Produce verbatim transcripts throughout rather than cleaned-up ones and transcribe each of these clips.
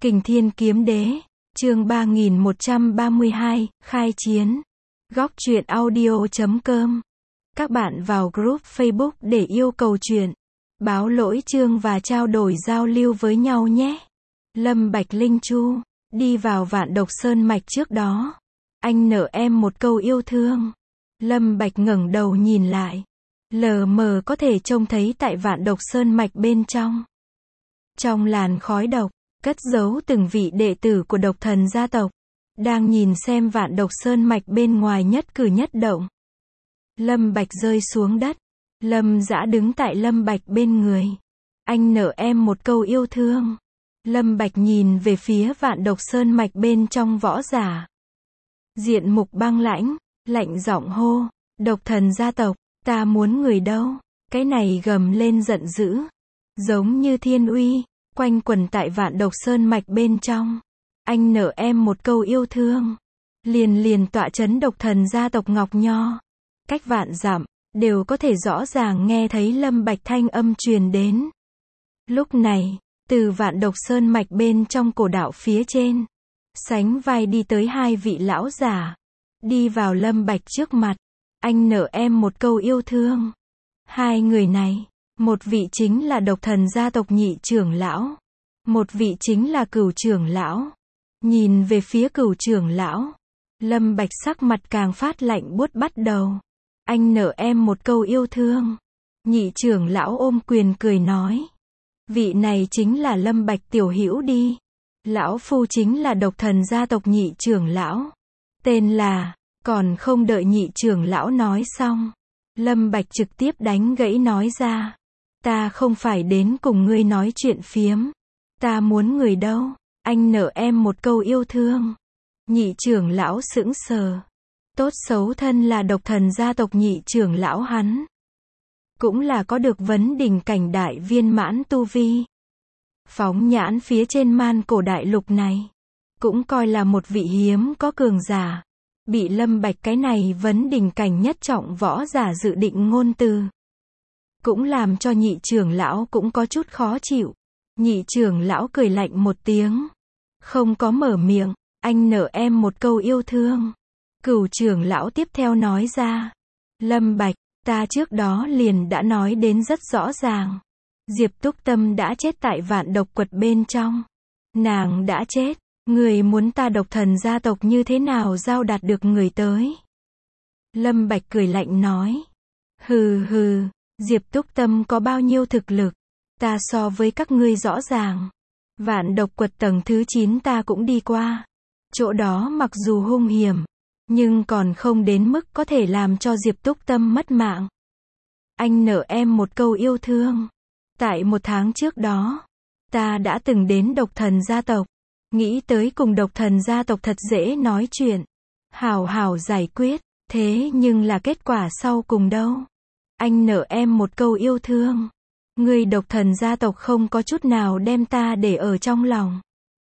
Kình Thiên Kiếm Đế, chương ba nghìn một trăm ba mươi hai, khai chiến. Góc truyện audio chấm com. Các bạn vào group Facebook để yêu cầu truyện, báo lỗi chương và trao đổi giao lưu với nhau nhé. Lâm Bạch Linh Chu, đi vào Vạn Độc Sơn Mạch trước đó. Anh nợ em một câu yêu thương. Lâm Bạch ngẩng đầu nhìn lại. Lờ mờ có thể trông thấy tại Vạn Độc Sơn Mạch bên trong. Trong làn khói độc, cất giấu từng vị đệ tử của độc thần gia tộc, đang nhìn xem Vạn Độc Sơn Mạch bên ngoài nhất cử nhất động. Lâm Bạch rơi xuống đất. Lâm Dã đứng tại Lâm Bạch bên người. Anh nợ em một câu yêu thương. Lâm Bạch nhìn về phía Vạn Độc Sơn Mạch bên trong võ giả. Diện Mục băng lãnh, lạnh giọng hô, độc thần gia tộc, ta muốn người đâu? Cái này gầm lên giận dữ, giống như thiên uy, quanh quẩn tại Vạn Độc Sơn Mạch bên trong. Anh nợ em một câu yêu thương. Liền liền tọa chấn độc thần gia tộc Ngọc Nho. Cách vạn dặm, đều có thể rõ ràng nghe thấy Lâm Bạch thanh âm truyền đến. Lúc này, từ Vạn Độc Sơn Mạch bên trong cổ đạo phía trên, sánh vai đi tới hai vị lão giả. Đi vào Lâm Bạch trước mặt. Anh nợ em một câu yêu thương. Hai người này, một vị chính là độc thần gia tộc nhị trưởng lão, một vị chính là cửu trưởng lão. Nhìn về phía cửu trưởng lão, Lâm Bạch sắc mặt càng phát lạnh buốt bắt đầu. Anh nợ em một câu yêu thương. Nhị trưởng lão ôm quyền cười nói. Vị này chính là Lâm Bạch tiểu hữu đi. Lão phu chính là độc thần gia tộc nhị trưởng lão. Tên là, còn không đợi nhị trưởng lão nói xong, Lâm Bạch trực tiếp đánh gãy nói ra. Ta không phải đến cùng ngươi nói chuyện phiếm. Ta muốn người đâu? Anh nợ em một câu yêu thương. Nhị trưởng lão sững sờ. Tốt xấu thân là độc thần gia tộc nhị trưởng lão hắn, cũng là có được vấn đỉnh cảnh đại viên mãn tu vi. Phóng nhãn phía trên man cổ đại lục này, cũng coi là một vị hiếm có cường giả. Bị Lâm Bạch cái này vấn đỉnh cảnh nhất trọng võ giả dự định ngôn từ, cũng làm cho nhị trưởng lão cũng có chút khó chịu. Nhị trưởng lão cười lạnh một tiếng, không có mở miệng. Anh nợ em một câu yêu thương. Cửu trưởng lão tiếp theo nói ra. Lâm Bạch, ta trước đó liền đã nói đến rất rõ ràng. Diệp Túc Tâm đã chết tại Vạn Độc Quật bên trong. Nàng đã chết. Người muốn ta độc thần gia tộc như thế nào giao đạt được người tới? Lâm Bạch cười lạnh nói. Hừ hừ, Diệp Túc Tâm có bao nhiêu thực lực? Ta so với các ngươi rõ ràng. Vạn Độc Quật tầng thứ chín ta cũng đi qua. Chỗ đó mặc dù hung hiểm, nhưng còn không đến mức có thể làm cho Diệp Túc Tâm mất mạng. Anh nợ em một câu yêu thương. Tại một tháng trước đó, ta đã từng đến độc thần gia tộc. Nghĩ tới cùng độc thần gia tộc thật dễ nói chuyện, hảo hảo giải quyết. Thế nhưng là kết quả sau cùng đâu? Anh nợ em một câu yêu thương. Người độc thần gia tộc không có chút nào đem ta để ở trong lòng.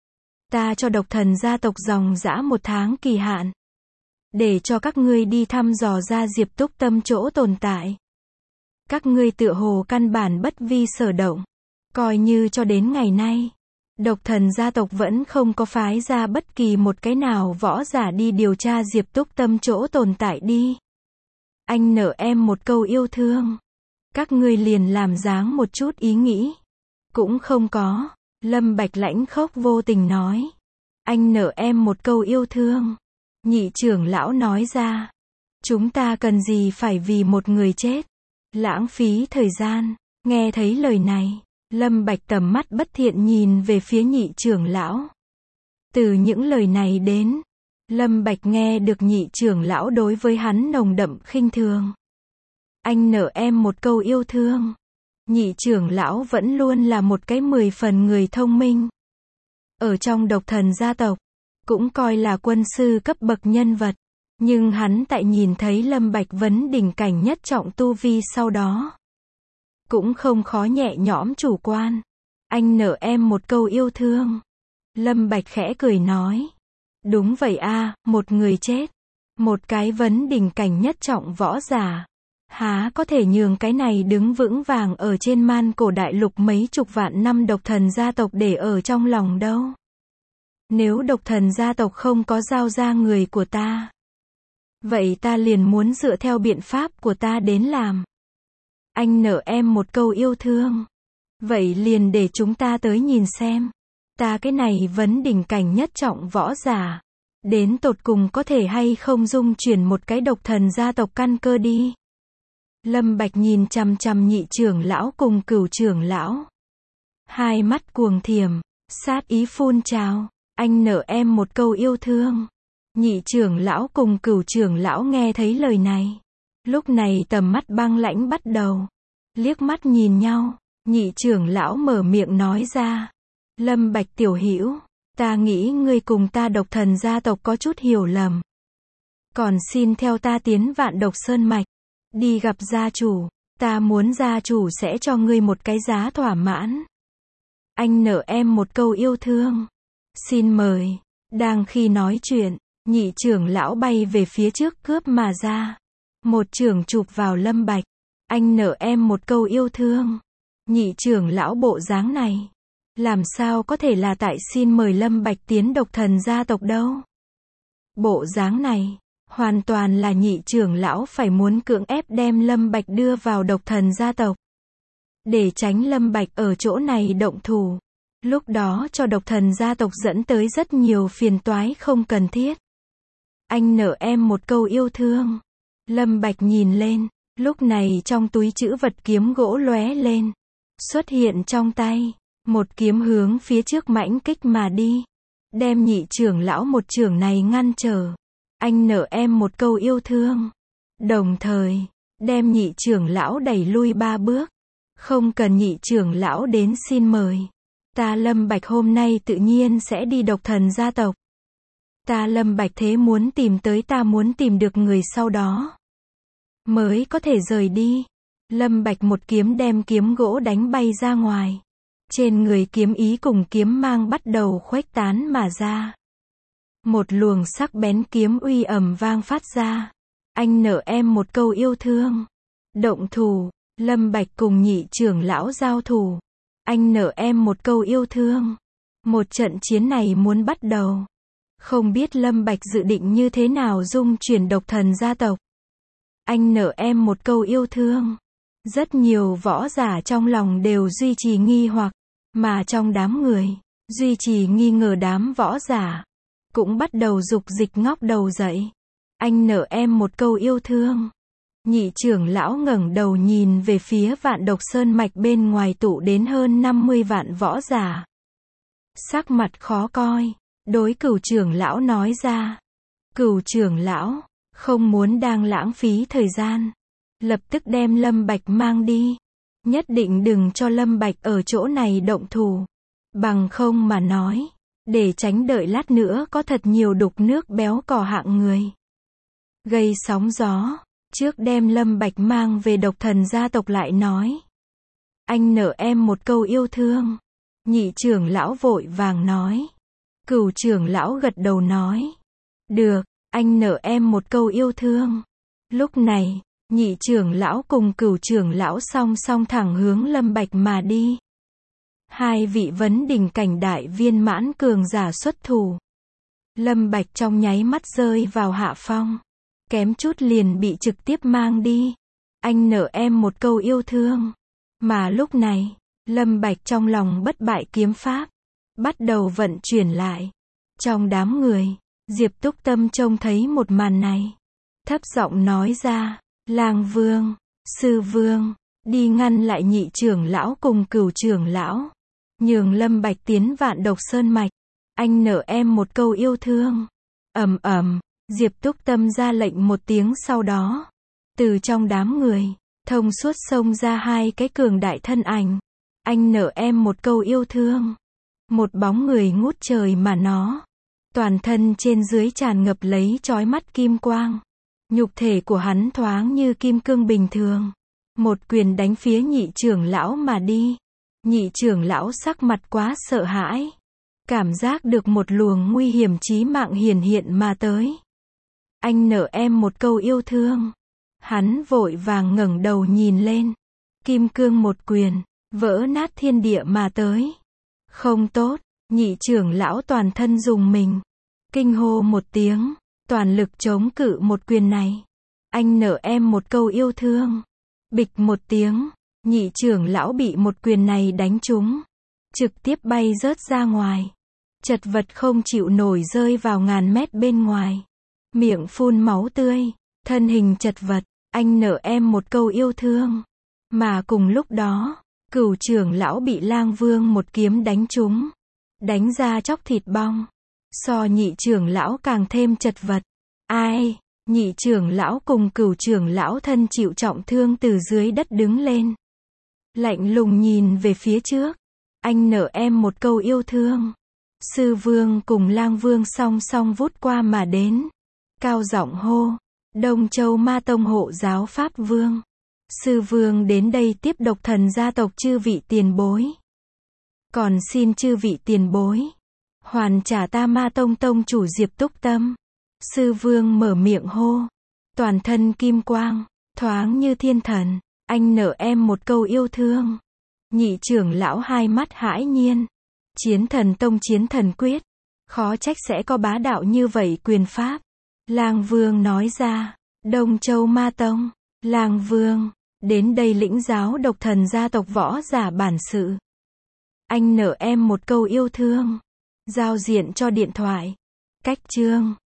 Ta cho độc thần gia tộc dòng dã một tháng kỳ hạn, để cho các ngươi đi thăm dò ra Diệp Túc Tâm chỗ tồn tại. Các ngươi tựa hồ căn bản bất vi sở động. Coi như cho đến ngày nay, độc thần gia tộc vẫn không có phái ra bất kỳ một cái nào võ giả đi điều tra Diệp Túc Tâm chỗ tồn tại đi. Anh nợ em một câu yêu thương. Các ngươi liền làm dáng một chút ý nghĩ cũng không có. Lâm Bạch lãnh khốc vô tình nói. Anh nợ em một câu yêu thương. Nhị trưởng lão nói ra. Chúng ta cần gì phải vì một người chết lãng phí thời gian? Nghe thấy lời này, Lâm Bạch tầm mắt bất thiện nhìn về phía nhị trưởng lão. Từ những lời này đến, Lâm Bạch nghe được nhị trưởng lão đối với hắn nồng đậm khinh thường. Anh nợ em một câu yêu thương. Nhị trưởng lão vẫn luôn là một cái mười phần người thông minh. Ở trong độc thần gia tộc, cũng coi là quân sư cấp bậc nhân vật. Nhưng hắn tại nhìn thấy Lâm Bạch vấn đỉnh cảnh nhất trọng tu vi sau đó, cũng không khó nhẹ nhõm chủ quan. Anh nợ em một câu yêu thương. Lâm Bạch khẽ cười nói. Đúng vậy a, một người chết. Một cái vấn đỉnh cảnh nhất trọng võ giả, há có thể nhường cái này đứng vững vàng ở trên man cổ đại lục mấy chục vạn năm độc thần gia tộc để ở trong lòng đâu. Nếu độc thần gia tộc không có giao ra người của ta, vậy ta liền muốn dựa theo biện pháp của ta đến làm. Anh nợ em một câu yêu thương. Vậy liền để chúng ta tới nhìn xem. Ta cái này vấn đỉnh cảnh nhất trọng võ giả. Đến tột cùng có thể hay không dung chuyển một cái độc thần gia tộc căn cơ đi. Lâm Bạch nhìn chằm chằm nhị trưởng lão cùng cửu trưởng lão. Hai mắt cuồng thiểm, sát ý phun trào. Anh nợ em một câu yêu thương. Nhị trưởng lão cùng cửu trưởng lão nghe thấy lời này. Lúc này tầm mắt băng lãnh bắt đầu. Liếc mắt nhìn nhau, nhị trưởng lão mở miệng nói ra. Lâm Bạch tiểu hữu, ta nghĩ ngươi cùng ta độc thần gia tộc có chút hiểu lầm. Còn xin theo ta tiến Vạn Độc Sơn Mạch, đi gặp gia chủ, ta muốn gia chủ sẽ cho ngươi một cái giá thỏa mãn. Anh nợ em một câu yêu thương. Xin mời. Đang khi nói chuyện, nhị trưởng lão bay về phía trước cướp mà ra. Một trưởng chụp vào Lâm Bạch. Anh nợ em một câu yêu thương. Nhị trưởng lão bộ dáng này, làm sao có thể là tại xin mời Lâm Bạch tiến độc thần gia tộc đâu. Bộ dáng này, hoàn toàn là nhị trưởng lão phải muốn cưỡng ép đem Lâm Bạch đưa vào độc thần gia tộc. Để tránh Lâm Bạch ở chỗ này động thủ. Lúc đó cho độc thần gia tộc dẫn tới rất nhiều phiền toái không cần thiết. Anh nợ em một câu yêu thương. Lâm Bạch nhìn lên, lúc này trong túi trữ vật kiếm gỗ lóe lên. Xuất hiện trong tay, một kiếm hướng phía trước mãnh kích mà đi. Đem nhị trưởng lão một trưởng này ngăn trở. Anh nợ em một câu yêu thương. Đồng thời, đem nhị trưởng lão đẩy lui ba bước. Không cần nhị trưởng lão đến xin mời. Ta Lâm Bạch hôm nay tự nhiên sẽ đi độc thần gia tộc. Ta Lâm Bạch thế muốn tìm tới ta muốn tìm được người sau đó. Mới có thể rời đi. Lâm Bạch một kiếm đem kiếm gỗ đánh bay ra ngoài. Trên người kiếm ý cùng kiếm mang bắt đầu khuếch tán mà ra. Một luồng sắc bén kiếm uy ầm vang phát ra. Anh nợ em một câu yêu thương. Động thủ, Lâm Bạch cùng nhị trưởng lão giao thủ. Anh nợ em một câu yêu thương. Một trận chiến này muốn bắt đầu. Không biết Lâm Bạch dự định như thế nào dung chuyển độc thần gia tộc. Anh nợ em một câu yêu thương. Rất nhiều võ giả trong lòng đều duy trì nghi hoặc, mà trong đám người, duy trì nghi ngờ đám võ giả, cũng bắt đầu dục dịch ngóc đầu dậy. Anh nợ em một câu yêu thương. Nhị trưởng lão ngẩng đầu nhìn về phía Vạn Độc Sơn Mạch bên ngoài tụ đến hơn năm mươi vạn võ giả. Sắc mặt khó coi, đối cửu trưởng lão nói ra. Cửu trưởng lão, không muốn đang lãng phí thời gian. Lập tức đem Lâm Bạch mang đi. Nhất định đừng cho Lâm Bạch ở chỗ này động thủ. Bằng không mà nói, để tránh đợi lát nữa có thật nhiều đục nước béo cò hạng người. Gây sóng gió, trước đem Lâm Bạch mang về độc thần gia tộc lại nói. Anh nợ em một câu yêu thương. Nhị trưởng lão vội vàng nói. Cửu trưởng lão gật đầu nói. Được, anh nợ em một câu yêu thương. Lúc này, nhị trưởng lão cùng cửu trưởng lão song song thẳng hướng Lâm Bạch mà đi. Hai vị vấn đỉnh cảnh đại viên mãn cường giả xuất thủ. Lâm Bạch trong nháy mắt rơi vào hạ phong. Kém chút liền bị trực tiếp mang đi. Anh nợ em một câu yêu thương. Mà lúc này, Lâm Bạch trong lòng bất bại kiếm pháp. Bắt đầu vận chuyển lại. Trong đám người, Diệp Túc Tâm trông thấy một màn này. Thấp giọng nói ra. Lang Vương, Sư Vương, đi ngăn lại nhị trưởng lão cùng cửu trưởng lão. Nhường Lâm Bạch tiến Vạn Độc Sơn Mạch. Anh nợ em một câu yêu thương. Ầm ầm, Diệp Túc Tâm ra lệnh một tiếng sau đó. Từ trong đám người, thông suốt xông ra hai cái cường đại thân ảnh. Anh nợ em một câu yêu thương. Một bóng người ngút trời mà nó. Toàn thân trên dưới tràn ngập lấy chói mắt kim quang. Nhục thể của hắn thoáng như kim cương bình thường. Một quyền đánh phía nhị trưởng lão mà đi. Nhị trưởng lão sắc mặt quá sợ hãi. Cảm giác được một luồng nguy hiểm chí mạng hiển hiện mà tới. Anh nợ em một câu yêu thương. Hắn vội vàng ngẩng đầu nhìn lên. Kim cương một quyền, vỡ nát thiên địa mà tới. Không tốt, Nhị trưởng lão toàn thân rùng mình. Kinh hô một tiếng, toàn lực chống cự một quyền này. Anh nợ em một câu yêu thương. Bịch một tiếng, nhị trưởng lão bị một quyền này đánh trúng. Trực tiếp bay rớt ra ngoài. Chật vật không chịu nổi rơi vào ngàn mét bên ngoài. Miệng phun máu tươi, thân hình chật vật, anh nợ em một câu yêu thương. Mà cùng lúc đó, Cửu trưởng lão bị Lang Vương một kiếm đánh trúng. Đánh ra chóc thịt bong. So nhị trưởng lão càng thêm chật vật. Ai? Nhị trưởng lão cùng Cửu trưởng lão thân chịu trọng thương từ dưới đất đứng lên. Lạnh lùng nhìn về phía trước. Anh nợ em một câu yêu thương. Sư Vương cùng Lang Vương song song vút qua mà đến. Cao giọng hô. Đông Châu Ma Tông hộ giáo Pháp Vương. Sư Vương đến đây tiếp độc thần gia tộc chư vị tiền bối. Còn xin chư vị tiền bối. Hoàn trả ta Ma Tông tông chủ Diệp Túc Tâm. Sư Vương mở miệng hô. Toàn thân kim quang, thoáng như thiên thần. Anh nợ em một câu yêu thương. Nhị trưởng lão hai mắt hãi nhiên. Chiến thần tông chiến thần quyết. Khó trách sẽ có bá đạo như vậy quyền pháp. Lang Vương nói ra. Đông Châu Ma Tông. Lang Vương. Đến đây lĩnh giáo độc thần gia tộc võ giả bản sự. Anh nợ em một câu yêu thương. Giao diện cho điện thoại. Cách chương.